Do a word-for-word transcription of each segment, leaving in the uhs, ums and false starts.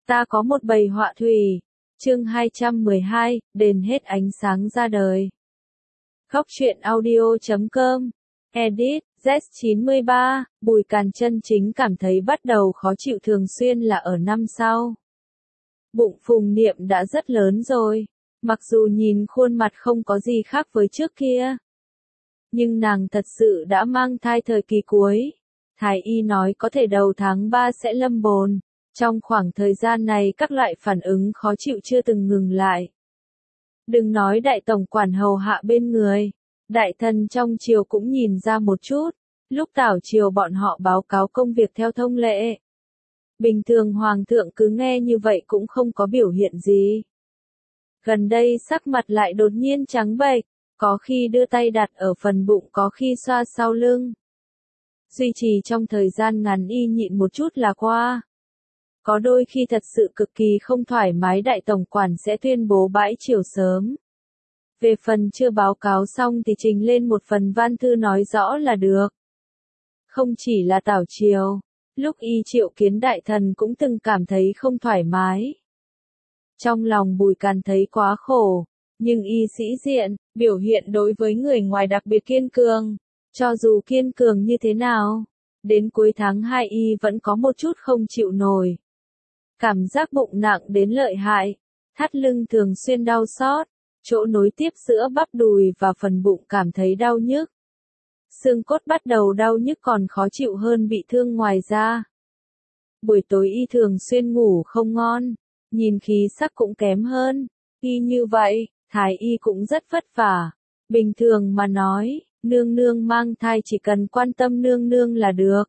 Ta có một bầy họa thủy. Chương hai trăm mười hai, đền hết ánh sáng ra đời. Góc truyện audio chấm com. Edit, Z chín mươi ba, Bùi Càn chân chính cảm thấy bắt đầu khó chịu thường xuyên là ở năm sau. Bụng Phùng Niệm đã rất lớn rồi, mặc dù nhìn khuôn mặt không có gì khác với trước kia. Nhưng nàng thật sự đã mang thai thời kỳ cuối. Thái y nói có thể đầu tháng ba sẽ lâm bồn. Trong khoảng thời gian này các loại phản ứng khó chịu chưa từng ngừng lại. Đừng nói đại tổng quản hầu hạ bên người, đại thần trong triều cũng nhìn ra một chút, lúc tảo triều bọn họ báo cáo công việc theo thông lệ. Bình thường hoàng thượng cứ nghe như vậy cũng không có biểu hiện gì. Gần đây sắc mặt lại đột nhiên trắng bệch, có khi đưa tay đặt ở phần bụng có khi xoa sau lưng. Duy trì trong thời gian ngắn y nhịn một chút là qua. Có đôi khi thật sự cực kỳ không thoải mái đại tổng quản sẽ tuyên bố bãi triều sớm. Về phần chưa báo cáo xong thì trình lên một phần văn thư nói rõ là được. Không chỉ là tảo triều, lúc y triệu kiến đại thần cũng từng cảm thấy không thoải mái. Trong lòng Bùi Càn thấy quá khổ, nhưng y sĩ diện, biểu hiện đối với người ngoài đặc biệt kiên cường. Cho dù kiên cường như thế nào, đến cuối tháng hai y vẫn có một chút không chịu nổi. Cảm giác bụng nặng đến lợi hại, thắt lưng thường xuyên đau xót, chỗ nối tiếp giữa bắp đùi và phần bụng cảm thấy đau nhức. Xương cốt bắt đầu đau nhức còn khó chịu hơn bị thương ngoài da. Buổi tối y thường xuyên ngủ không ngon, nhìn khí sắc cũng kém hơn. Y như vậy, thái y cũng rất vất vả. Bình thường mà nói, nương nương mang thai chỉ cần quan tâm nương nương là được.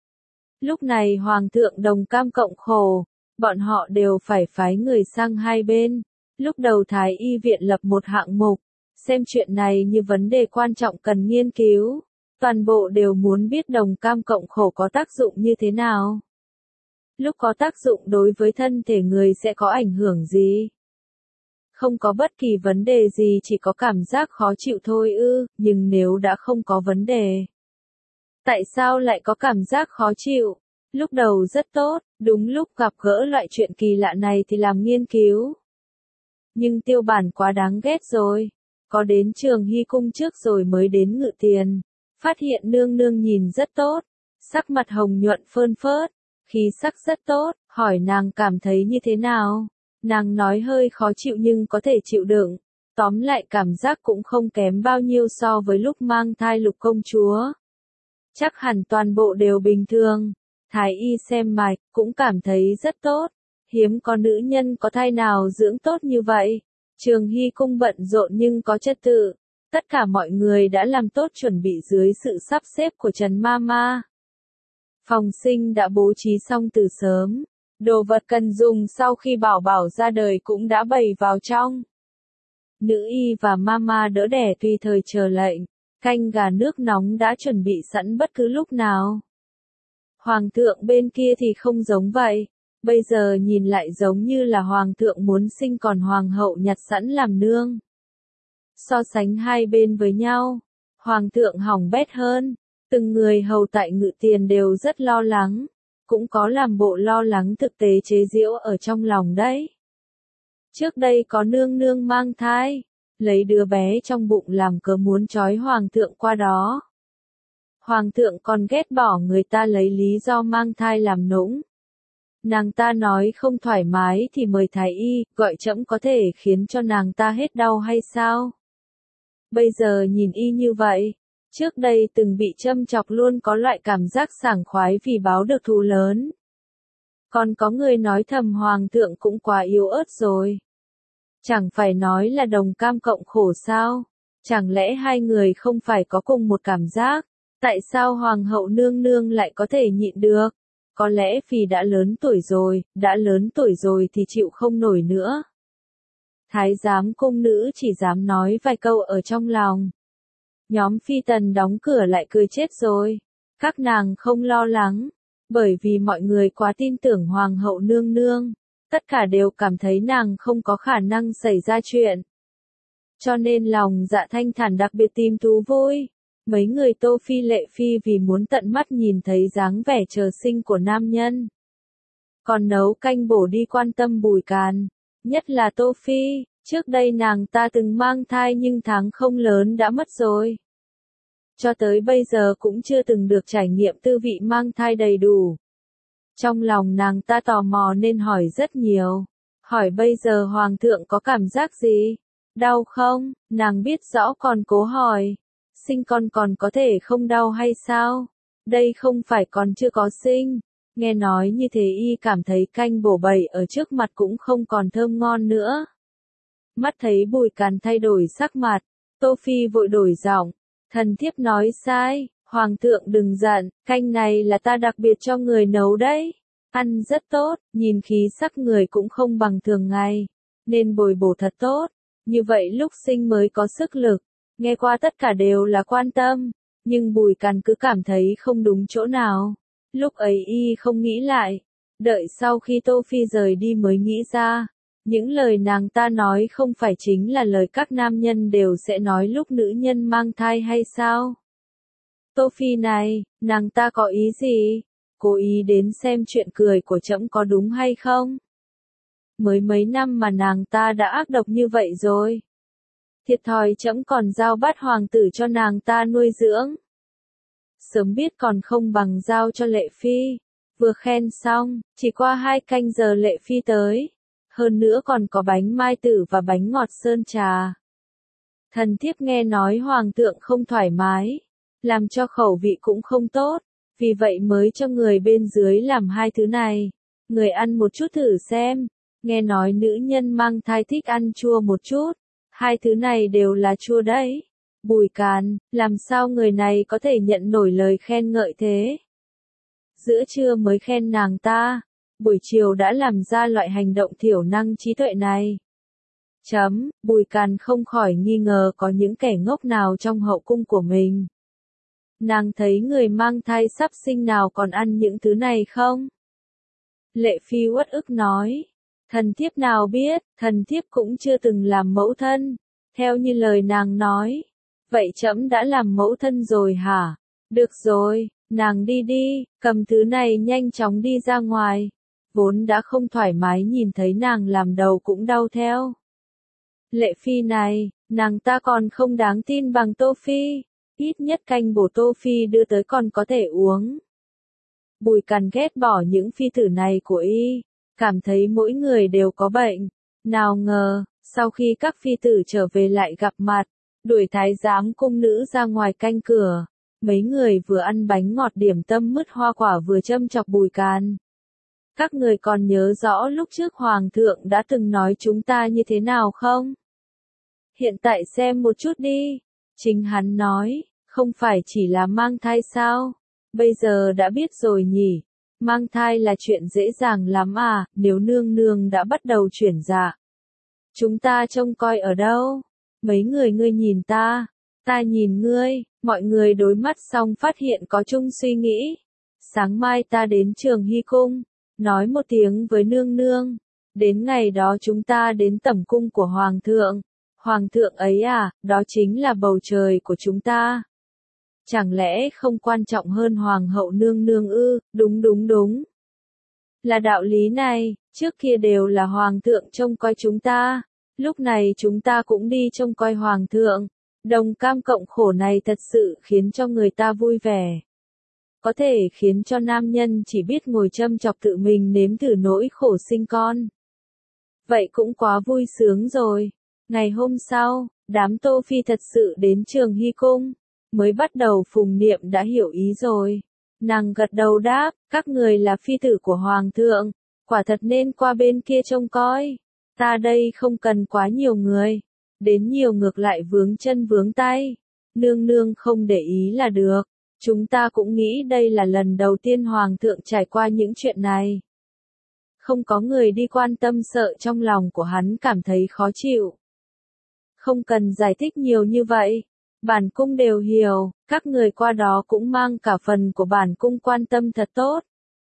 Lúc này hoàng thượng đồng cam cộng khổ. Bọn họ đều phải phái người sang hai bên. Lúc đầu Thái y viện lập một hạng mục, xem chuyện này như vấn đề quan trọng cần nghiên cứu. Toàn bộ đều muốn biết đồng cam cộng khổ có tác dụng như thế nào. Lúc có tác dụng đối với thân thể người sẽ có ảnh hưởng gì? Không có bất kỳ vấn đề gì, chỉ có cảm giác khó chịu thôi ư, nhưng nếu đã không có vấn đề, tại sao lại có cảm giác khó chịu? Lúc đầu rất tốt, đúng lúc gặp gỡ loại chuyện kỳ lạ này thì làm nghiên cứu. Nhưng Tiêu Bản quá đáng ghét rồi. Có đến Trường Hy cung trước rồi mới đến Ngự Tiền. Phát hiện nương nương nhìn rất tốt. Sắc mặt hồng nhuận phơn phớt. Khí sắc rất tốt. Hỏi nàng cảm thấy như thế nào? Nàng nói hơi khó chịu nhưng có thể chịu đựng. Tóm lại cảm giác cũng không kém bao nhiêu so với lúc mang thai Lục công chúa. Chắc hẳn toàn bộ đều bình thường. Thái y xem mạch, cũng cảm thấy rất tốt. Hiếm có nữ nhân có thai nào dưỡng tốt như vậy. Trường Hy cung bận rộn nhưng có trật tự. Tất cả mọi người đã làm tốt chuẩn bị dưới sự sắp xếp của Trần Mama. Phòng sinh đã bố trí xong từ sớm. Đồ vật cần dùng sau khi bảo bảo ra đời cũng đã bày vào trong. Nữ y và Mama đỡ đẻ tùy thời chờ lệnh. Canh gà nước nóng đã chuẩn bị sẵn bất cứ lúc nào. Hoàng thượng bên kia thì không giống vậy, bây giờ nhìn lại giống như là hoàng thượng muốn sinh còn hoàng hậu nhặt sẵn làm nương. So sánh hai bên với nhau, hoàng thượng hỏng bét hơn, từng người hầu tại Ngự Tiền đều rất lo lắng, cũng có làm bộ lo lắng thực tế chế giễu ở trong lòng đấy. Trước đây có nương nương mang thai, lấy đứa bé trong bụng làm cớ muốn trói hoàng thượng qua đó. Hoàng thượng còn ghét bỏ người ta lấy lý do mang thai làm nũng. Nàng ta nói không thoải mái thì mời thái y, gọi trẫm có thể khiến cho nàng ta hết đau hay sao? Bây giờ nhìn y như vậy, trước đây từng bị châm chọc luôn có loại cảm giác sảng khoái vì báo được thù lớn. Còn có người nói thầm hoàng thượng cũng quá yếu ớt rồi. Chẳng phải nói là đồng cam cộng khổ sao? Chẳng lẽ hai người không phải có cùng một cảm giác? Tại sao hoàng hậu nương nương lại có thể nhịn được? Có lẽ vì đã lớn tuổi rồi, đã lớn tuổi rồi thì chịu không nổi nữa. Thái giám cung nữ chỉ dám nói vài câu ở trong lòng. Nhóm phi tần đóng cửa lại cười chết rồi. Các nàng không lo lắng, bởi vì mọi người quá tin tưởng hoàng hậu nương nương. Tất cả đều cảm thấy nàng không có khả năng xảy ra chuyện. Cho nên lòng dạ thanh thản đặc biệt tìm thú vui. Mấy người Tô Phi Lệ Phi vì muốn tận mắt nhìn thấy dáng vẻ chờ sinh của nam nhân. còn nấu canh bổ đi quan tâm Bùi Càn, nhất là Tô Phi, trước đây nàng ta từng mang thai nhưng tháng không lớn đã mất rồi. Cho tới bây giờ cũng chưa từng được trải nghiệm tư vị mang thai đầy đủ. Trong lòng nàng ta tò mò nên hỏi rất nhiều. Hỏi bây giờ Hoàng thượng có cảm giác gì? Đau không? Nàng biết rõ còn cố hỏi. Sinh con còn có thể không đau hay sao? Đây không phải còn chưa có sinh. Nghe nói như thế y cảm thấy canh bổ bầy ở trước mặt cũng không còn thơm ngon nữa. Mắt thấy Bùi Càn thay đổi sắc mặt, Tô Phi vội đổi giọng. Thần thiếp nói sai, Hoàng thượng đừng giận, canh này là ta đặc biệt cho người nấu đấy. Ăn rất tốt, nhìn khí sắc người cũng không bằng thường ngày, nên bồi bổ thật tốt. Như vậy lúc sinh mới có sức lực. Nghe qua tất cả đều là quan tâm, nhưng Bùi Càn cứ cảm thấy không đúng chỗ nào. Lúc ấy y không nghĩ lại, đợi sau khi Tô Phi rời đi mới nghĩ ra. Những lời nàng ta nói không phải chính là lời các nam nhân đều sẽ nói lúc nữ nhân mang thai hay sao? Tô Phi này, nàng ta có ý gì? Cố ý đến xem chuyện cười của trẫm có đúng hay không? Mới mấy năm mà nàng ta đã ác độc như vậy rồi. Thiệt thòi trẫm còn giao bát hoàng tử cho nàng ta nuôi dưỡng. Sớm biết còn không bằng giao cho Lệ Phi. Vừa khen xong, chỉ qua hai canh giờ Lệ Phi tới. Hơn nữa còn có bánh mai tử và bánh ngọt sơn trà. Thần thiếp nghe nói hoàng thượng không thoải mái, làm cho khẩu vị cũng không tốt, vì vậy mới cho người bên dưới làm hai thứ này. Người ăn một chút thử xem, nghe nói nữ nhân mang thai thích ăn chua một chút, hai thứ này đều là chua đấy. Bùi Càn, làm sao người này có thể nhận nổi lời khen ngợi thế? Giữa trưa mới khen nàng ta, buổi chiều đã làm ra loại hành động thiểu năng trí tuệ này. Chấm, Bùi Càn không khỏi nghi ngờ có những kẻ ngốc nào trong hậu cung của mình. Nàng thấy người mang thai sắp sinh nào còn ăn những thứ này không? Lệ Phi uất ức nói, thần thiếp nào biết, thần thiếp cũng chưa từng làm mẫu thân, theo như lời nàng nói. Vậy trẫm đã làm mẫu thân rồi hả? Được rồi, nàng đi đi, cầm thứ này nhanh chóng đi ra ngoài. Vốn đã không thoải mái nhìn thấy nàng làm đầu cũng đau theo. Lệ Phi này, nàng ta còn không đáng tin bằng Tô Phi, ít nhất canh bổ Tô Phi đưa tới còn có thể uống. Bùi Càn ghét bỏ những phi tử này của y, cảm thấy mỗi người đều có bệnh. Nào ngờ, sau khi các phi tử trở về lại gặp mặt, đuổi thái giám cung nữ ra ngoài canh cửa, mấy người vừa ăn bánh ngọt điểm tâm mứt hoa quả vừa châm chọc Bùi Càn. Các người còn nhớ rõ lúc trước Hoàng thượng đã từng nói chúng ta như thế nào không? Hiện tại xem một chút đi. Chính hắn nói, không phải chỉ là mang thai sao? Bây giờ đã biết rồi nhỉ? Mang thai là chuyện dễ dàng lắm à, nếu nương nương đã bắt đầu chuyển dạ. Chúng ta trông coi ở đâu? Mấy người ngươi nhìn ta, ta nhìn ngươi, mọi người đối mắt xong phát hiện có chung suy nghĩ. Sáng mai ta đến Trường Hy Cung, nói một tiếng với nương nương. Đến ngày đó chúng ta đến tẩm cung của Hoàng thượng. Hoàng thượng ấy à, đó chính là bầu trời của chúng ta. Chẳng lẽ không quan trọng hơn Hoàng hậu nương nương ư? Đúng đúng đúng. Là đạo lý này, trước kia đều là Hoàng thượng trông coi chúng ta. Lúc này chúng ta cũng đi trông coi Hoàng thượng. Đồng cam cộng khổ này thật sự khiến cho người ta vui vẻ. Có thể khiến cho nam nhân chỉ biết ngồi châm chọc tự mình nếm thử nỗi khổ sinh con. Vậy cũng quá vui sướng rồi. Ngày hôm sau, đám Tô Phi thật sự đến Trường Hy Cung. Mới bắt đầu Phùng Niệm đã hiểu ý rồi. Nàng gật đầu đáp, các người là phi tử của Hoàng thượng. Quả thật nên qua bên kia trông coi. Ta đây không cần quá nhiều người. Đến nhiều ngược lại vướng chân vướng tay. Nương nương không để ý là được. Chúng ta cũng nghĩ đây là lần đầu tiên Hoàng thượng trải qua những chuyện này. Không có người đi quan tâm sợ trong lòng của hắn cảm thấy khó chịu. Không cần giải thích nhiều như vậy. Bản cung đều hiểu, các người qua đó cũng mang cả phần của bản cung quan tâm thật tốt.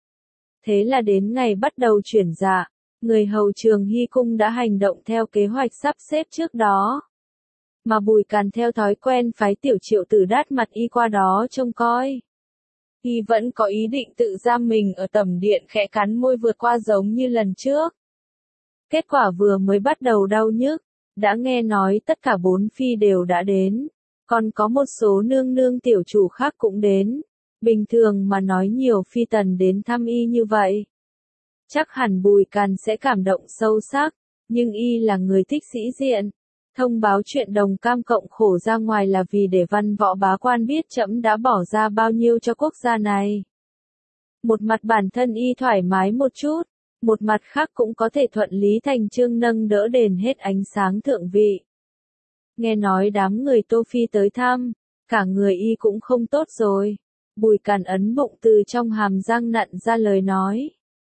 Thế là đến ngày bắt đầu chuyển dạ, người hầu Trường Hy Cung đã hành động theo kế hoạch sắp xếp trước đó. Mà Bùi Càn theo thói quen phái tiểu triệu tử đát mặt y qua đó trông coi. Y vẫn có ý định tự giam mình ở tầm điện, khẽ cắn môi vượt qua giống như lần trước. Kết quả vừa mới bắt đầu đau nhức, đã nghe nói tất cả bốn phi đều đã đến, còn có một số nương nương tiểu chủ khác cũng đến. Bình thường mà nói nhiều phi tần đến thăm y như vậy, chắc hẳn Bùi Càn sẽ cảm động sâu sắc, nhưng y là người thích sĩ diện. Thông báo chuyện đồng cam cộng khổ ra ngoài là vì để văn võ bá quan biết trẫm đã bỏ ra bao nhiêu cho quốc gia này. Một mặt bản thân y thoải mái một chút, một mặt khác cũng có thể thuận lý thành chương nâng đỡ đền hết ánh sáng thượng vị. Nghe nói đám người Tô Phi tới thăm, cả người y cũng không tốt rồi. Bùi Càn ấn bụng từ trong hàm răng nặn ra lời nói.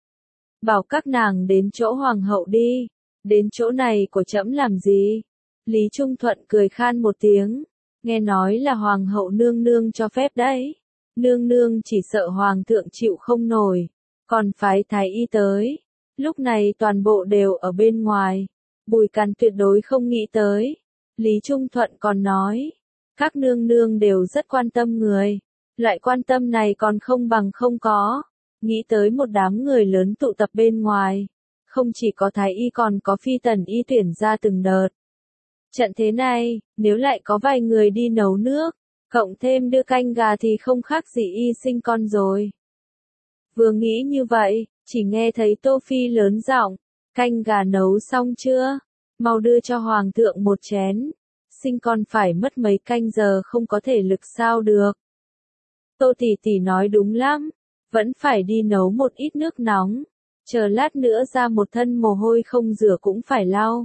Bảo các nàng đến chỗ hoàng hậu đi, đến chỗ này của trẫm làm gì? Lý Trung Thuận cười khan một tiếng, nghe nói là hoàng hậu nương nương cho phép đấy. Nương nương chỉ sợ hoàng thượng chịu không nổi, còn phái thái y tới. Lúc này toàn bộ đều ở bên ngoài, Bùi Càn tuyệt đối không nghĩ tới. Lý Trung Thuận còn nói, các nương nương đều rất quan tâm người, loại quan tâm này còn không bằng không có. Nghĩ tới một đám người lớn tụ tập bên ngoài, không chỉ có thái y còn có phi tần y tuyển ra từng đợt. Trận thế này, nếu lại có vài người đi nấu nước, cộng thêm đưa canh gà thì không khác gì y sinh con rồi. Vừa nghĩ như vậy, chỉ nghe thấy Tô Phi lớn giọng, canh gà nấu xong chưa? Mau đưa cho hoàng thượng một chén. Sinh con phải mất mấy canh giờ không có thể lực sao được. Tô tỷ tỷ nói đúng lắm, vẫn phải đi nấu một ít nước nóng, chờ lát nữa ra một thân mồ hôi không rửa cũng phải lau.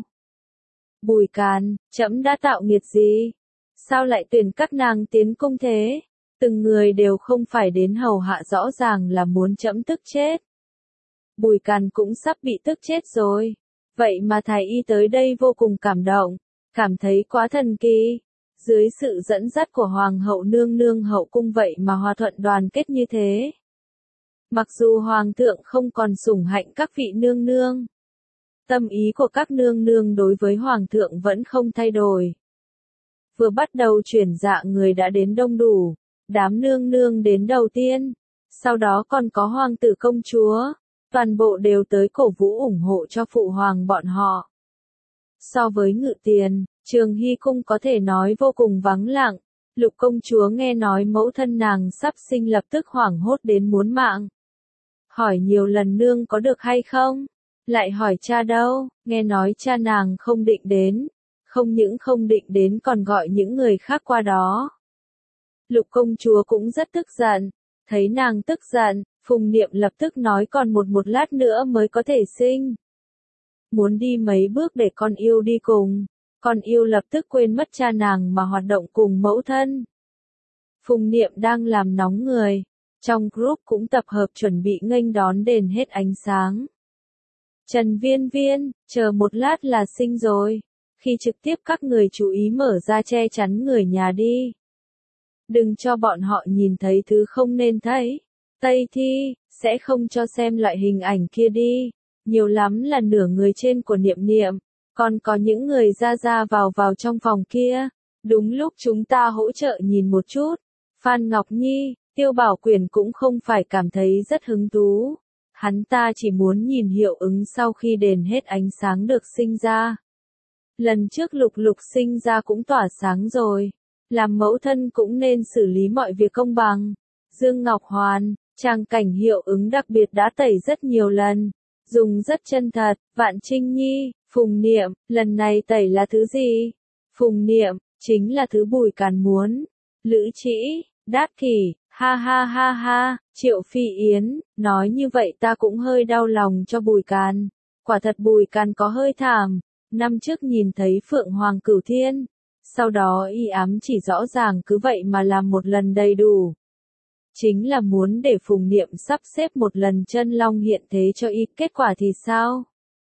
Bùi Càn, trẫm đã tạo nghiệt gì? Sao lại tuyển các nàng tiến cung thế? Từng người đều không phải đến hầu hạ, rõ ràng là muốn trẫm tức chết. Bùi Càn cũng sắp bị tức chết rồi. Vậy mà thái y tới đây vô cùng cảm động, cảm thấy quá thần kỳ. Dưới sự dẫn dắt của hoàng hậu nương nương hậu cung vậy mà hòa thuận đoàn kết như thế. Mặc dù hoàng thượng không còn sủng hạnh các vị nương nương, tâm ý của các nương nương đối với hoàng thượng vẫn không thay đổi. Vừa bắt đầu chuyển dạ người đã đến đông đủ, đám nương nương đến đầu tiên, sau đó còn có hoàng tử công chúa, toàn bộ đều tới cổ vũ ủng hộ cho phụ hoàng bọn họ. So với Ngự Tiền, Trường Hy cung có thể nói vô cùng vắng lặng. Lục công chúa nghe nói mẫu thân nàng sắp sinh lập tức hoảng hốt đến muốn mạng. Hỏi nhiều lần nương có được hay không? Lại hỏi cha đâu? Nghe nói cha nàng không định đến. Không những không định đến còn gọi những người khác qua đó. Lục công chúa cũng rất tức giận. Thấy nàng tức giận, Phùng Niệm lập tức nói còn một một lát nữa mới có thể sinh. Muốn đi mấy bước để con yêu đi cùng. Con yêu lập tức quên mất cha nàng mà hoạt động cùng mẫu thân. Phùng Niệm đang làm nóng người. Trong group cũng tập hợp chuẩn bị nghênh đón đền hết ánh sáng. Trần Viên Viên, chờ một lát là sinh rồi. Khi trực tiếp các người chú ý mở ra che chắn người nhà đi. Đừng cho bọn họ nhìn thấy thứ không nên thấy. Tây Thi, sẽ không cho xem loại hình ảnh kia đi. Nhiều lắm là nửa người trên của Niệm Niệm. Còn có những người ra ra vào vào trong phòng kia. Đúng lúc chúng ta hỗ trợ nhìn một chút. Phan Ngọc Nhi, Tiêu Bảo Quyển cũng không phải cảm thấy rất hứng thú. Hắn ta chỉ muốn nhìn hiệu ứng sau khi đền hết ánh sáng được sinh ra. Lần trước Lục Lục sinh ra cũng tỏa sáng rồi. Làm mẫu thân cũng nên xử lý mọi việc công bằng. Dương Ngọc Hoàn, trang cảnh hiệu ứng đặc biệt đã tẩy rất nhiều lần. Dùng rất chân thật. Vạn Trinh Nhi, Phùng Niệm, lần này tẩy là thứ gì? Phùng Niệm, chính là thứ Bùi Càn muốn. Lữ Trĩ, Đát Kỷ, ha ha ha ha, Triệu Phi Yến, nói như vậy ta cũng hơi đau lòng cho Bùi Càn. Quả thật Bùi Càn có hơi thảm. Năm trước nhìn thấy Phượng Hoàng Cửu Thiên, sau đó y ám chỉ rõ ràng cứ vậy mà làm một lần đầy đủ. Chính là muốn để Phùng Niệm sắp xếp một lần chân long hiện thế cho y, kết quả thì sao?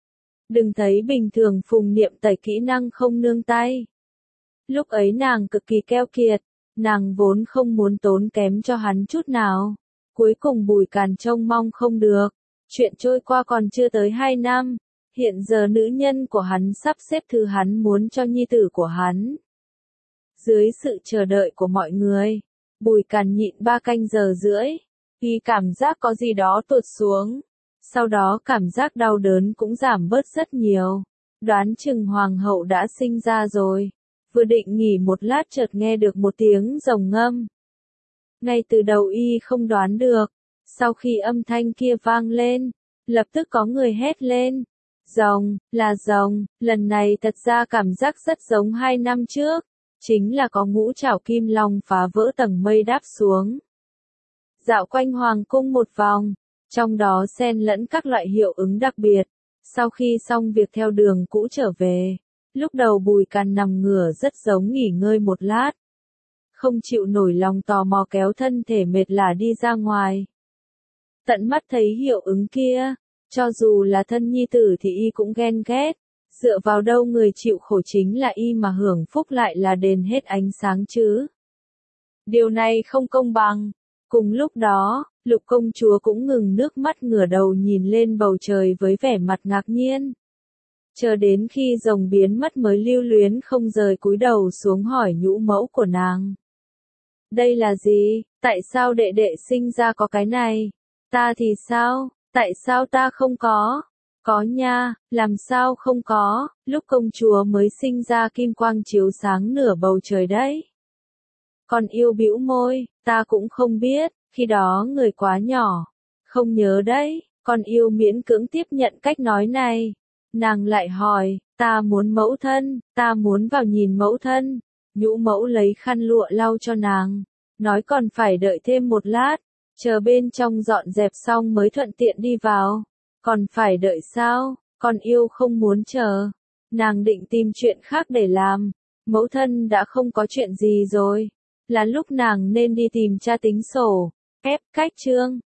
Đừng thấy bình thường Phùng Niệm tẩy kỹ năng không nương tay. Lúc ấy nàng cực kỳ keo kiệt, nàng vốn không muốn tốn kém cho hắn chút nào. Cuối cùng Bùi Càn trông mong không được. Chuyện trôi qua còn chưa tới hai năm. Hiện giờ nữ nhân của hắn sắp xếp thứ hắn muốn cho nhi tử của hắn. Dưới sự chờ đợi của mọi người, Bùi Càn nhịn ba canh giờ rưỡi, khi cảm giác có gì đó tuột xuống. Sau đó cảm giác đau đớn cũng giảm bớt rất nhiều. Đoán chừng hoàng hậu đã sinh ra rồi. Vừa định nghỉ một lát chợt nghe được một tiếng rồng ngâm. Ngay từ đầu y không đoán được. Sau khi âm thanh kia vang lên, lập tức có người hét lên. Rồng, là rồng, lần này thật ra cảm giác rất giống hai năm trước. Chính là có ngũ trảo kim long phá vỡ tầng mây đáp xuống. Dạo quanh hoàng cung một vòng, trong đó xen lẫn các loại hiệu ứng đặc biệt. Sau khi xong việc theo đường cũ trở về, lúc đầu Bùi Càn nằm ngửa rất giống nghỉ ngơi một lát. Không chịu nổi lòng tò mò kéo thân thể mệt lả đi ra ngoài. Tận mắt thấy hiệu ứng kia, cho dù là thân nhi tử thì y cũng ghen ghét. Dựa vào đâu người chịu khổ chính là y mà hưởng phúc lại là đền hết ánh sáng chứ. Điều này không công bằng. Cùng lúc đó, Lục công chúa cũng ngừng nước mắt ngửa đầu nhìn lên bầu trời với vẻ mặt ngạc nhiên. Chờ đến khi rồng biến mất mới lưu luyến không rời cúi đầu xuống hỏi nhũ mẫu của nàng. Đây là gì? Tại sao đệ đệ sinh ra có cái này? Ta thì sao? Tại sao ta không có? Có nha, làm sao không có, lúc công chúa mới sinh ra kim quang chiếu sáng nửa bầu trời đấy. Còn yêu bĩu môi, ta cũng không biết, khi đó người quá nhỏ. Không nhớ đấy, còn yêu miễn cưỡng tiếp nhận cách nói này. Nàng lại hỏi, ta muốn mẫu thân, ta muốn vào nhìn mẫu thân. Nhũ mẫu lấy khăn lụa lau cho nàng, nói còn phải đợi thêm một lát, chờ bên trong dọn dẹp xong mới thuận tiện đi vào. Còn phải đợi sao, con yêu không muốn chờ. Nàng định tìm chuyện khác để làm. Mẫu thân đã không có chuyện gì rồi. Là lúc nàng nên đi tìm cha tính sổ. Ép cách chương.